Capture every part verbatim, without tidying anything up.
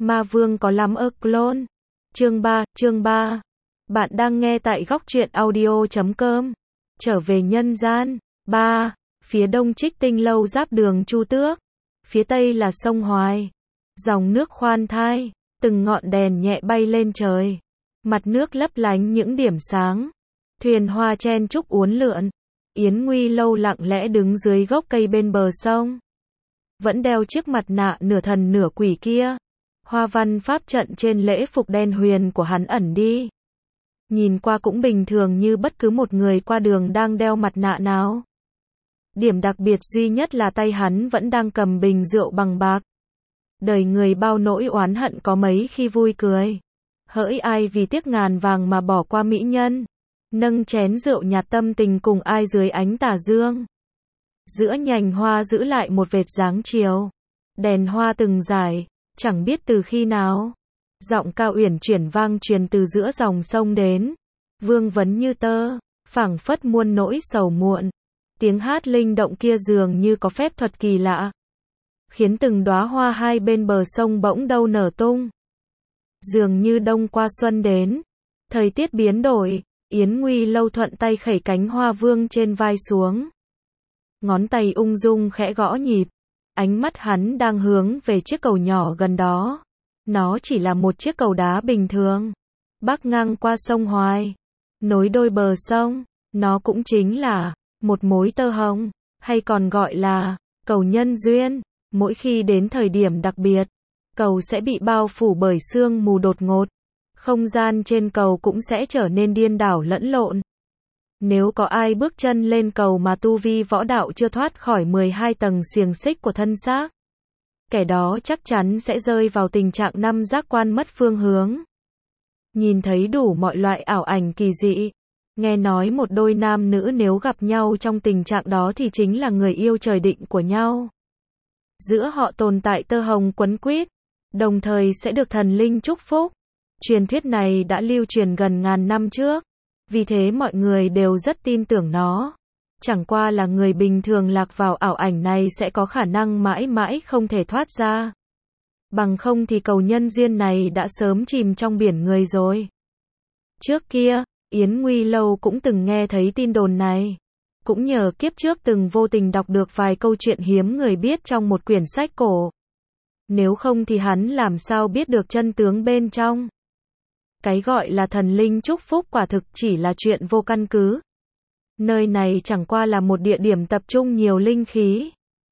Ma vương có lắm ơ clone. Chương ba, chương ba. Bạn đang nghe tại góc truyện audio chấm com. Trở về nhân gian. ba. Phía đông Trích Tinh lâu giáp đường Chu Tước. Phía tây là sông Hoài. Dòng nước khoan thai, từng ngọn đèn nhẹ bay lên trời. Mặt nước lấp lánh những điểm sáng. Thuyền hoa chen chúc uốn lượn. Yến Nguy lâu lặng lẽ đứng dưới gốc cây bên bờ sông. Vẫn đeo chiếc mặt nạ nửa thần nửa quỷ kia. Hoa văn pháp trận trên lễ phục đen huyền của hắn ẩn đi. Nhìn qua cũng bình thường như bất cứ một người qua đường đang đeo mặt nạ nào. Điểm đặc biệt duy nhất là tay hắn vẫn đang cầm bình rượu bằng bạc. Đời người bao nỗi oán hận có mấy khi vui cười. Hỡi ai vì tiếc ngàn vàng mà bỏ qua mỹ nhân. Nâng chén rượu nhạt tâm tình cùng ai dưới ánh tà dương. Giữa nhành hoa giữ lại một vệt dáng chiều. Đèn hoa từng rải, chẳng biết từ khi nào. Giọng cao uyển chuyển vang truyền từ giữa dòng sông đến. Vương vấn như tơ, phảng phất muôn nỗi sầu muộn. Tiếng hát linh động kia dường như có phép thuật kỳ lạ. Khiến từng đóa hoa hai bên bờ sông bỗng đâu nở tung. Dường như đông qua xuân đến. Thời tiết biến đổi, Yến Nguy lâu thuận tay khẩy cánh hoa vương trên vai xuống. Ngón tay ung dung khẽ gõ nhịp. Ánh mắt hắn đang hướng về chiếc cầu nhỏ gần đó. Nó chỉ là một chiếc cầu đá bình thường. Bắc ngang qua sông Hoài. Nối đôi bờ sông. Nó cũng chính là một mối tơ hồng, hay còn gọi là cầu nhân duyên. Mỗi khi đến thời điểm đặc biệt, cầu sẽ bị bao phủ bởi sương mù đột ngột. Không gian trên cầu cũng sẽ trở nên điên đảo lẫn lộn. Nếu có ai bước chân lên cầu mà tu vi võ đạo chưa thoát khỏi mười hai tầng xiềng xích của thân xác, kẻ đó chắc chắn sẽ rơi vào tình trạng năm giác quan mất phương hướng. Nhìn thấy đủ mọi loại ảo ảnh kỳ dị. Nghe nói một đôi nam nữ nếu gặp nhau trong tình trạng đó thì chính là người yêu trời định của nhau. Giữa họ tồn tại tơ hồng quấn quýt, đồng thời sẽ được thần linh chúc phúc. Truyền thuyết này đã lưu truyền gần ngàn năm trước, vì thế mọi người đều rất tin tưởng nó. Chẳng qua là người bình thường lạc vào ảo ảnh này sẽ có khả năng mãi mãi không thể thoát ra. Bằng không thì cầu nhân duyên này đã sớm chìm trong biển người rồi. Trước kia, Yến Nguy lâu cũng từng nghe thấy tin đồn này. Cũng nhờ kiếp trước từng vô tình đọc được vài câu chuyện hiếm người biết trong một quyển sách cổ. Nếu không thì hắn làm sao biết được chân tướng bên trong. Cái gọi là thần linh chúc phúc quả thực chỉ là chuyện vô căn cứ. Nơi này chẳng qua là một địa điểm tập trung nhiều linh khí.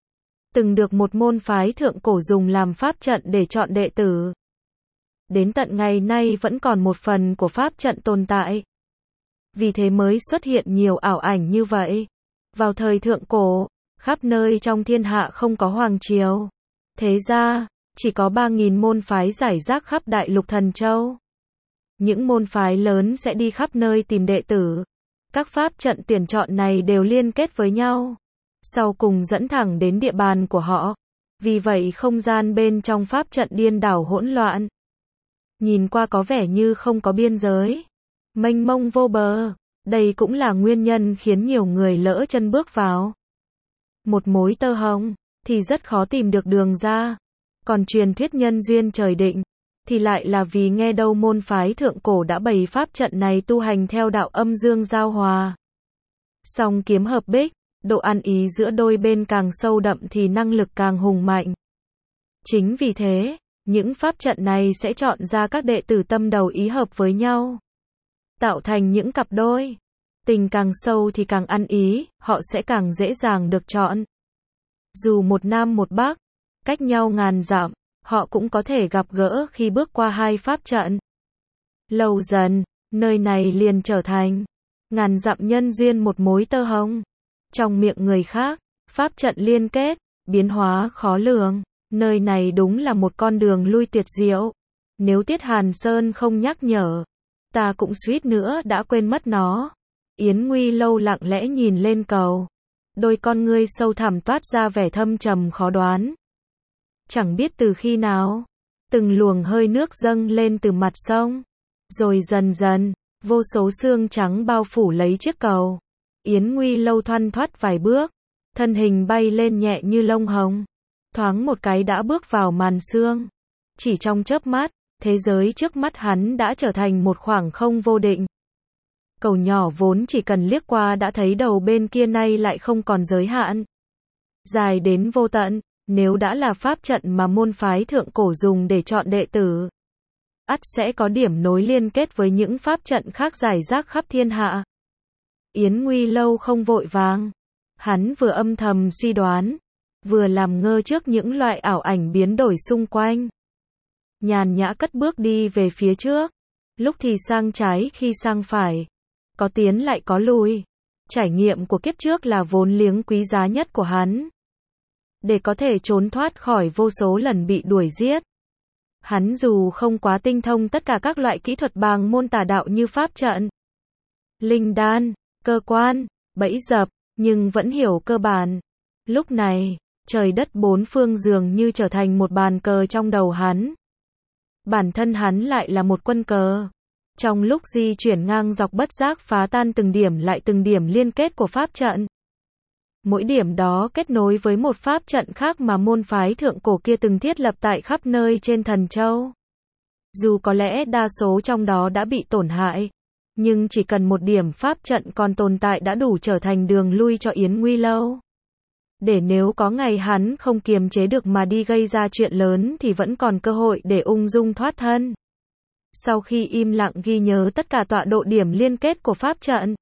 Từng được một môn phái thượng cổ dùng làm pháp trận để chọn đệ tử. Đến tận ngày nay vẫn còn một phần của pháp trận tồn tại. Vì thế mới xuất hiện nhiều ảo ảnh như vậy. Vào thời thượng cổ, khắp nơi trong thiên hạ không có hoàng triều. Thế ra, chỉ có ba nghìn môn phái rải rác khắp đại lục Thần Châu. Những môn phái lớn sẽ đi khắp nơi tìm đệ tử. Các pháp trận tuyển chọn này đều liên kết với nhau. Sau cùng dẫn thẳng đến địa bàn của họ. Vì vậy không gian bên trong pháp trận điên đảo hỗn loạn. Nhìn qua có vẻ như không có biên giới. Mênh mông vô bờ. Đây cũng là nguyên nhân khiến nhiều người lỡ chân bước vào. Một mối tơ hồng, thì rất khó tìm được đường ra. Còn truyền thuyết nhân duyên trời định, thì lại là vì nghe đâu môn phái thượng cổ đã bày pháp trận này tu hành theo đạo âm dương giao hòa. Song kiếm hợp bích, độ ăn ý giữa đôi bên càng sâu đậm thì năng lực càng hùng mạnh. Chính vì thế, những pháp trận này sẽ chọn ra các đệ tử tâm đầu ý hợp với nhau. Tạo thành những cặp đôi. Tình càng sâu thì càng ăn ý, họ sẽ càng dễ dàng được chọn. Dù một nam một bắc, cách nhau ngàn dặm, họ cũng có thể gặp gỡ khi bước qua hai pháp trận. Lâu dần, nơi này liền trở thành ngàn dặm nhân duyên một mối tơ hồng. Trong miệng người khác, pháp trận liên kết, biến hóa khó lường. Nơi này đúng là một con đường lui tuyệt diệu. Nếu Tiết Hàn Sơn không nhắc nhở, ta cũng suýt nữa đã quên mất nó. Yến Nguy lâu lặng lẽ nhìn lên cầu. Đôi con ngươi sâu thẳm toát ra vẻ thâm trầm khó đoán. Chẳng biết từ khi nào, từng luồng hơi nước dâng lên từ mặt sông. Rồi dần dần, vô số sương trắng bao phủ lấy chiếc cầu. Yến Nguy lâu thoăn thoắt vài bước. Thân hình bay lên nhẹ như lông hồng. Thoáng một cái đã bước vào màn sương. Chỉ trong chớp mắt, thế giới trước mắt hắn đã trở thành một khoảng không vô định. Cầu nhỏ vốn chỉ cần liếc qua đã thấy đầu bên kia nay lại không còn giới hạn. Dài đến vô tận, nếu đã là pháp trận mà môn phái thượng cổ dùng để chọn đệ tử, ắt sẽ có điểm nối liên kết với những pháp trận khác rải rác khắp thiên hạ. Yến Nguy Lâu không vội vàng. Hắn vừa âm thầm suy đoán, vừa làm ngơ trước những loại ảo ảnh biến đổi xung quanh. Nhàn nhã cất bước đi về phía trước, lúc thì sang trái khi sang phải, có tiến lại có lùi. Trải nghiệm của kiếp trước là vốn liếng quý giá nhất của hắn. Để có thể trốn thoát khỏi vô số lần bị đuổi giết. Hắn dù không quá tinh thông tất cả các loại kỹ thuật bàng môn tà đạo như pháp trận, linh đan, cơ quan, bẫy dập, nhưng vẫn hiểu cơ bản. Lúc này, trời đất bốn phương dường như trở thành một bàn cờ trong đầu hắn. Bản thân hắn lại là một quân cờ. Trong lúc di chuyển ngang dọc bất giác phá tan từng điểm lại từng điểm liên kết của pháp trận. Mỗi điểm đó kết nối với một pháp trận khác mà môn phái thượng cổ kia từng thiết lập tại khắp nơi trên Thần Châu. Dù có lẽ đa số trong đó đã bị tổn hại, nhưng chỉ cần một điểm pháp trận còn tồn tại đã đủ trở thành đường lui cho Yến Nguy Lâu. Để nếu có ngày hắn không kiềm chế được mà đi gây ra chuyện lớn thì vẫn còn cơ hội để ung dung thoát thân. Sau khi im lặng ghi nhớ tất cả tọa độ điểm liên kết của pháp trận,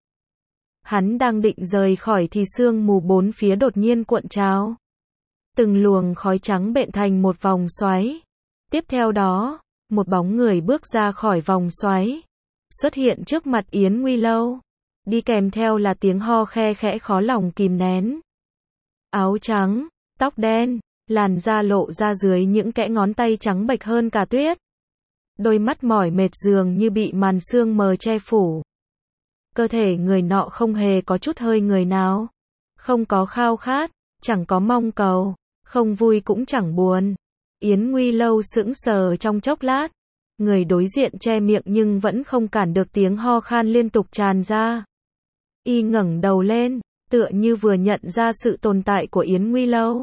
hắn đang định rời khỏi thì sương mù bốn phía đột nhiên cuộn trào. Từng luồng khói trắng bện thành một vòng xoáy. Tiếp theo đó, một bóng người bước ra khỏi vòng xoáy, xuất hiện trước mặt Yến Nguy Lâu. Đi kèm theo là tiếng ho khe khẽ khó lòng kìm nén. Áo trắng, tóc đen, làn da lộ ra dưới những kẽ ngón tay trắng bệch hơn cả tuyết. Đôi mắt mỏi mệt dường như bị màn sương mờ che phủ. Cơ thể người nọ không hề có chút hơi người nào. Không có khao khát, chẳng có mong cầu, không vui cũng chẳng buồn. Yến Nguy Lâu sững sờ trong chốc lát. Người đối diện che miệng nhưng vẫn không cản được tiếng ho khan liên tục tràn ra. Y ngẩng đầu lên, tựa như vừa nhận ra sự tồn tại của Yến Nguy Lâu.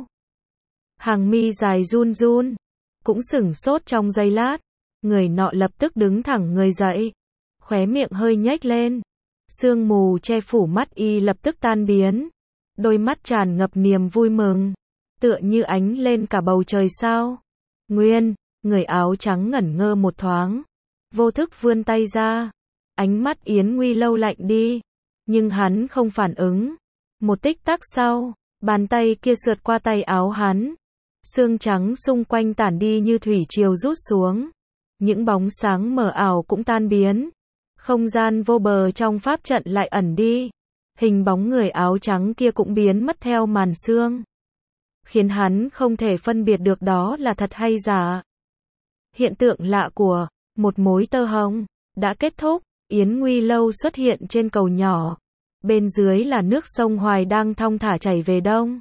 Hàng mi dài run run, cũng sửng sốt trong giây lát. Người nọ lập tức đứng thẳng người dậy, khóe miệng hơi nhếch lên. Sương mù che phủ mắt y lập tức tan biến. Đôi mắt tràn ngập niềm vui mừng, tựa như ánh lên cả bầu trời sao. Nguyên, người áo trắng ngẩn ngơ một thoáng, vô thức vươn tay ra. Ánh mắt Yến Nguy Lâu lạnh đi, nhưng hắn không phản ứng. Một tích tắc sau, bàn tay kia sượt qua tay áo hắn. Sương trắng xung quanh tản đi như thủy triều rút xuống. Những bóng sáng mờ ảo cũng tan biến. Không gian vô bờ trong pháp trận lại ẩn đi. Hình bóng người áo trắng kia cũng biến mất theo màn sương, khiến hắn không thể phân biệt được đó là thật hay giả. Hiện tượng lạ của một mối tơ hồng đã kết thúc. Yến Nguy Lâu xuất hiện trên cầu nhỏ. Bên dưới là nước sông Hoài đang thong thả chảy về đông.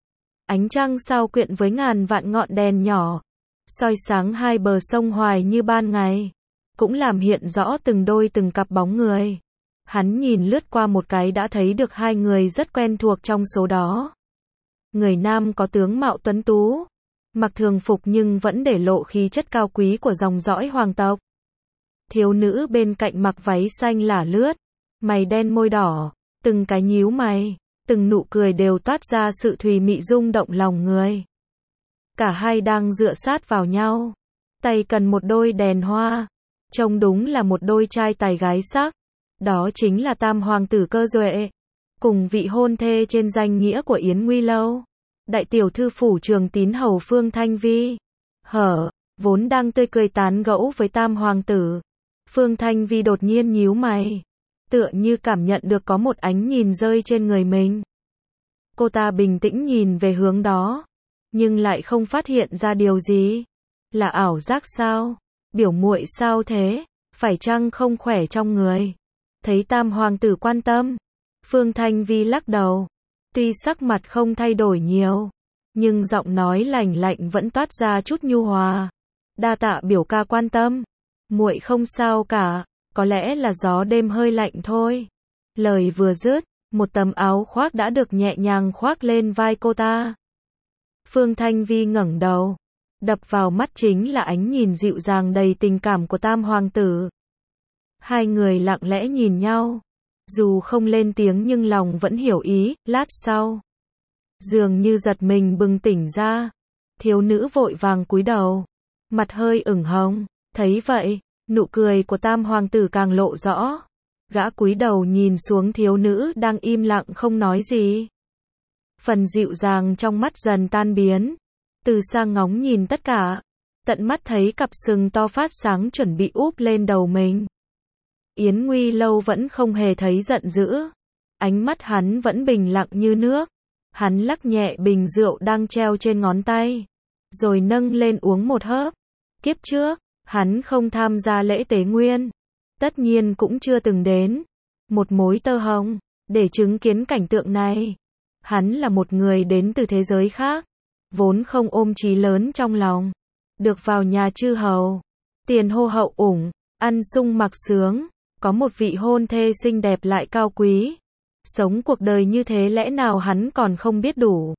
Ánh trăng sao quyện với ngàn vạn ngọn đèn nhỏ, soi sáng hai bờ sông Hoài như ban ngày, cũng làm hiện rõ từng đôi từng cặp bóng người. Hắn nhìn lướt qua một cái đã thấy được hai người rất quen thuộc trong số đó. Người nam có tướng mạo tuấn tú, mặc thường phục nhưng vẫn để lộ khí chất cao quý của dòng dõi hoàng tộc. Thiếu nữ bên cạnh mặc váy xanh lả lướt, mày đen môi đỏ, từng cái nhíu mày, từng nụ cười đều toát ra sự thùy mị rung động lòng người. Cả hai đang dựa sát vào nhau, tay cần một đôi đèn hoa, trông đúng là một đôi trai tài gái sắc. Đó chính là tam hoàng tử Cơ Duệ, cùng vị hôn thê trên danh nghĩa của Yến Nguy Lâu, đại tiểu thư phủ Trường Tín hầu Phương Thanh Vi. Hở, vốn đang tươi cười tán gẫu với tam hoàng tử, Phương Thanh Vi đột nhiên nhíu mày, tựa như cảm nhận được có một ánh nhìn rơi trên người mình. Cô ta bình tĩnh nhìn về hướng đó, nhưng lại không phát hiện ra điều gì. Là ảo giác sao? Biểu muội sao thế? Phải chăng không khỏe trong người? Thấy tam hoàng tử quan tâm, Phương Thanh Vi lắc đầu. Tuy sắc mặt không thay đổi nhiều, nhưng giọng nói lạnh lạnh vẫn toát ra chút nhu hòa. Đa tạ biểu ca quan tâm. Muội không sao cả, có lẽ là gió đêm hơi lạnh thôi. Lời vừa dứt, một tấm áo khoác đã được nhẹ nhàng khoác lên vai cô ta. Phương Thanh Vi ngẩng đầu, Đập vào mắt chính là ánh nhìn dịu dàng đầy tình cảm của tam hoàng tử. Hai người lặng lẽ nhìn nhau. Dù không lên tiếng nhưng lòng vẫn hiểu ý, lát sau. Dường như giật mình bừng tỉnh ra. Thiếu nữ vội vàng cúi đầu. Mặt hơi ửng hồng. Thấy vậy, nụ cười của tam hoàng tử càng lộ rõ. Gã cúi đầu nhìn xuống thiếu nữ đang im lặng không nói gì. Phần dịu dàng trong mắt dần tan biến. Từ xa ngóng nhìn tất cả. Tận mắt thấy cặp sừng to phát sáng chuẩn bị úp lên đầu mình. Yến Nguy Lâu vẫn không hề thấy giận dữ. Ánh mắt hắn vẫn bình lặng như nước. Hắn lắc nhẹ bình rượu đang treo trên ngón tay. Rồi nâng lên uống một hớp. Kiếp trước, hắn không tham gia lễ tế nguyên. Tất nhiên cũng chưa từng đến. Một mối tơ hồng. Để chứng kiến cảnh tượng này. Hắn là một người đến từ thế giới khác. Vốn không ôm chí lớn trong lòng. Được vào nhà chư hầu. Tiền hô hậu ủng. Ăn sung mặc sướng. Có một vị hôn thê xinh đẹp lại cao quý. Sống cuộc đời như thế lẽ nào hắn còn không biết đủ.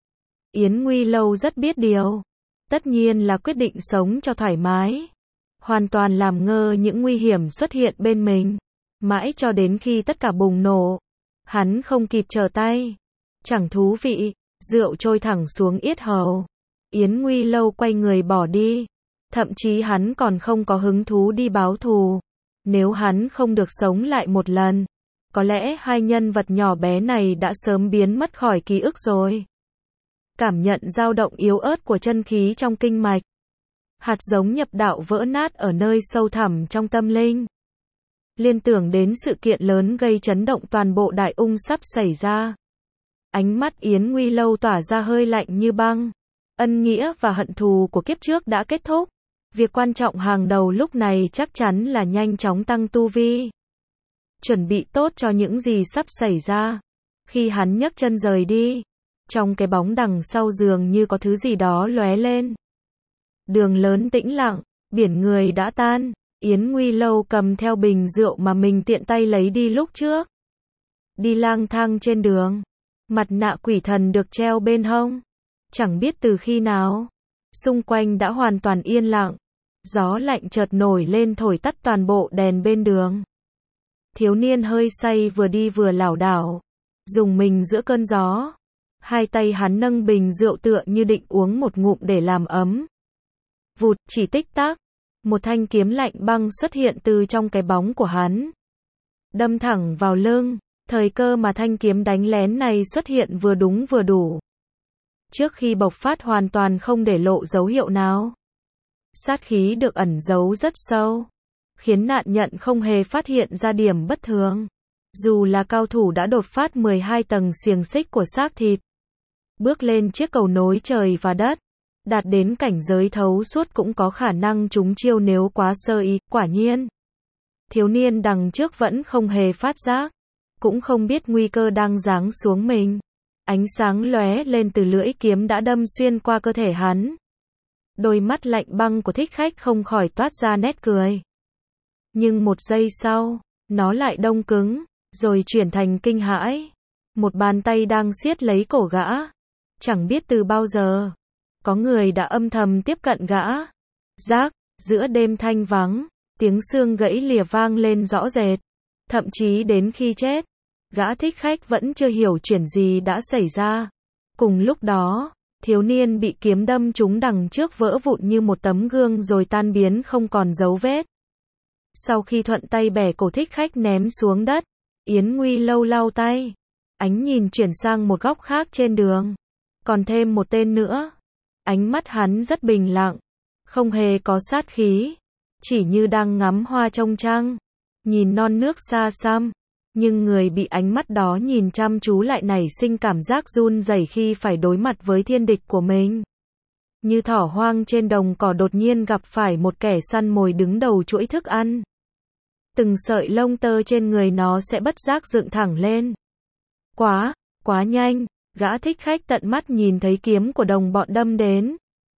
Yến Nguy Lâu rất biết điều. Tất nhiên là quyết định sống cho thoải mái. Hoàn toàn làm ngơ những nguy hiểm xuất hiện bên mình. Mãi cho đến khi tất cả bùng nổ. Hắn không kịp trở tay. Chẳng thú vị. Rượu trôi thẳng xuống yết hầu. Yến Nguy Lâu quay người bỏ đi. Thậm chí hắn còn không có hứng thú đi báo thù. Nếu hắn không được sống lại một lần, có lẽ hai nhân vật nhỏ bé này đã sớm biến mất khỏi ký ức rồi. Cảm nhận dao động yếu ớt của chân khí trong kinh mạch. Hạt giống nhập đạo vỡ nát ở nơi sâu thẳm trong tâm linh. Liên tưởng đến sự kiện lớn gây chấn động toàn bộ Đại Ung sắp xảy ra. Ánh mắt Yến Nguy Lâu tỏa ra hơi lạnh như băng. Ân nghĩa và hận thù của kiếp trước đã kết thúc. Việc quan trọng hàng đầu lúc này chắc chắn là nhanh chóng tăng tu vi. Chuẩn bị tốt cho những gì sắp xảy ra. Khi hắn nhấc chân rời đi, trong cái bóng đằng sau dường như có thứ gì đó lóe lên. Đường lớn tĩnh lặng, biển người đã tan. Yến Nguy Lâu cầm theo bình rượu mà mình tiện tay lấy đi lúc trước. Đi lang thang trên đường. Mặt nạ quỷ thần được treo bên hông. Chẳng biết từ khi nào. Xung quanh đã hoàn toàn yên lặng. Gió lạnh chợt nổi lên thổi tắt toàn bộ đèn bên đường. Thiếu niên hơi say vừa đi vừa lảo đảo. Dùng mình giữa cơn gió. Hai tay hắn nâng bình rượu tựa như định uống một ngụm để làm ấm. Vụt, chỉ tích tắc. Một thanh kiếm lạnh băng xuất hiện từ trong cái bóng của hắn. Đâm thẳng vào lưng. Thời cơ mà thanh kiếm đánh lén này xuất hiện vừa đúng vừa đủ. Trước khi bộc phát hoàn toàn không để lộ dấu hiệu nào. Sát khí được ẩn giấu rất sâu. Khiến nạn nhận không hề phát hiện ra điểm bất thường. Dù là cao thủ đã đột phát mười hai tầng xiềng xích của xác thịt. Bước lên chiếc cầu nối trời và đất. Đạt đến cảnh giới thấu suốt cũng có khả năng trúng chiêu nếu quá sơ ý. Quả nhiên. Thiếu niên đằng trước vẫn không hề phát giác. Cũng không biết nguy cơ đang giáng xuống mình. Ánh sáng lóe lên từ lưỡi kiếm đã đâm xuyên qua cơ thể hắn. Đôi mắt lạnh băng của thích khách không khỏi toát ra nét cười. Nhưng một giây sau, nó lại đông cứng, rồi chuyển thành kinh hãi. Một bàn tay đang siết lấy cổ gã. Chẳng biết từ bao giờ, có người đã âm thầm tiếp cận gã. Rác, giữa đêm thanh vắng, tiếng xương gãy lìa vang lên rõ rệt. Thậm chí đến khi chết, gã thích khách vẫn chưa hiểu chuyện gì đã xảy ra. Cùng lúc đó, thiếu niên bị kiếm đâm trúng đằng trước vỡ vụn như một tấm gương rồi tan biến không còn dấu vết. Sau khi thuận tay bẻ cổ thích khách ném xuống đất, Yến Nguy Lâu lau tay. Ánh nhìn chuyển sang một góc khác trên đường. Còn thêm một tên nữa. Ánh mắt hắn rất bình lặng. Không hề có sát khí. Chỉ như đang ngắm hoa trông trăng. Nhìn non nước xa xăm. Nhưng người bị ánh mắt đó nhìn chăm chú lại nảy sinh cảm giác run rẩy khi phải đối mặt với thiên địch của mình. Như thỏ hoang trên đồng cỏ đột nhiên gặp phải một kẻ săn mồi đứng đầu chuỗi thức ăn. Từng sợi lông tơ trên người nó sẽ bất giác dựng thẳng lên. Quá, quá nhanh, gã thích khách tận mắt nhìn thấy kiếm của đồng bọn đâm đến.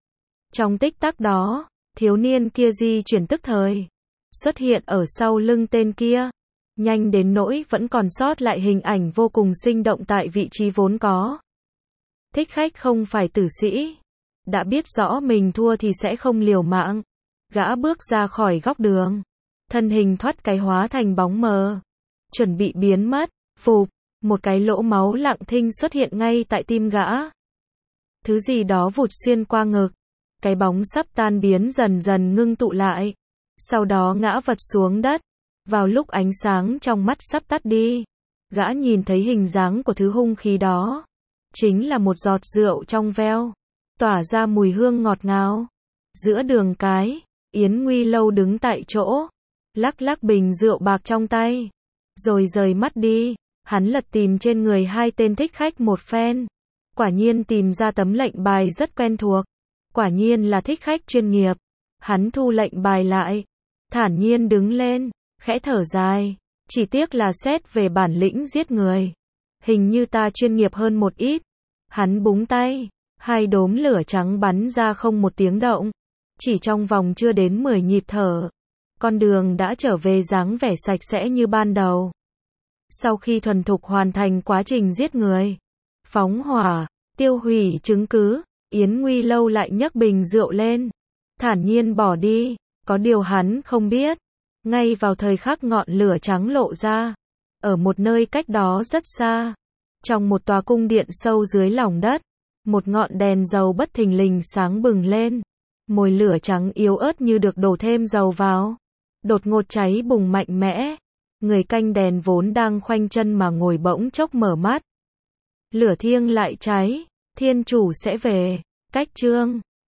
Trong tích tắc đó, thiếu niên kia di chuyển tức thời. Xuất hiện ở sau lưng tên kia. Nhanh đến nỗi vẫn còn sót lại hình ảnh vô cùng sinh động tại vị trí vốn có. Thích khách không phải tử sĩ. đã biết rõ mình thua thì sẽ không liều mạng. Gã bước ra khỏi góc đường, thân hình thoát cái hóa thành bóng mờ, chuẩn bị biến mất. Phụp, một cái lỗ máu lặng thinh xuất hiện ngay tại tim gã. Thứ gì đó vụt xuyên qua ngực, cái bóng sắp tan biến dần dần ngưng tụ lại, sau đó ngã vật xuống đất. Vào lúc ánh sáng trong mắt sắp tắt đi, gã nhìn thấy hình dáng của thứ hung khí đó, chính là một giọt rượu trong veo, tỏa ra mùi hương ngọt ngào. Giữa đường cái, Yến Nguy Lâu đứng tại chỗ, lắc lắc bình rượu bạc trong tay, rồi rời mắt đi. Hắn lật tìm trên người hai tên thích khách một phen, quả nhiên tìm ra tấm lệnh bài rất quen thuộc, quả nhiên là thích khách chuyên nghiệp. Hắn thu lệnh bài lại, thản nhiên đứng lên, khẽ thở dài, chỉ tiếc là xét về bản lĩnh giết người, hình như ta chuyên nghiệp hơn một ít. Hắn búng tay, hai đốm lửa trắng bắn ra không một tiếng động, chỉ trong vòng chưa đến mười nhịp thở, con đường đã trở về dáng vẻ sạch sẽ như ban đầu. Sau khi thuần thục hoàn thành quá trình giết người, phóng hỏa, tiêu hủy chứng cứ, Yến Nguy Lâu lại nhấc bình rượu lên, thản nhiên bỏ đi. Có điều hắn không biết, ngay vào thời khắc ngọn lửa trắng lộ ra, ở một nơi cách đó rất xa, trong một tòa cung điện sâu dưới lòng đất, một ngọn đèn dầu bất thình lình sáng bừng lên, mồi lửa trắng yếu ớt như được đổ thêm dầu vào, đột ngột cháy bùng mạnh mẽ. Người canh đèn vốn đang khoanh chân mà ngồi bỗng chốc mở mắt. Lửa thiêng lại cháy, thiên chủ sẽ về. Cách chương